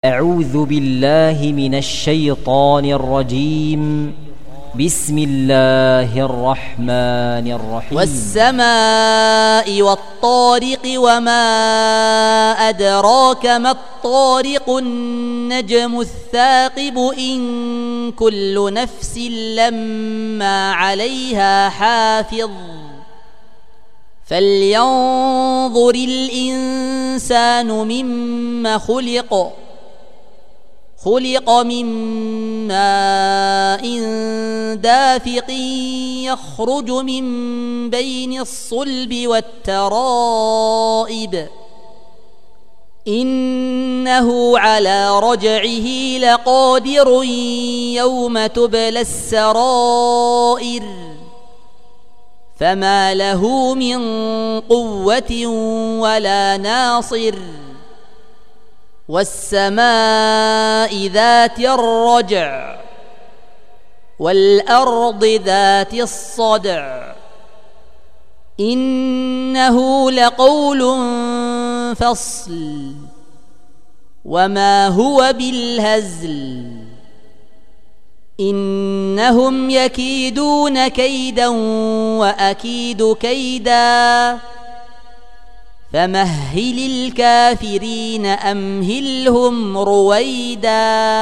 أعوذ بالله من الشيطان الرجيم. بسم الله الرحمن الرحيم. والسماء والطارق وما أدراك ما الطارق النجم الثاقب إن كل نفس لما عليها حافظ فلينظر الإنسان مما خلق من ماء دافق يخرج من بين الصلب والترائب إنه على رجعه لقادر يوم تبلى السرائر فما له من قوة ولا ناصر والسماء ذات الرجع والأرض ذات الصدع إنه لقول فصل وما هو بالهزل إنهم يكيدون كيدا وأكيد كيدا فمهل الكافرين أمهلهم رويدا.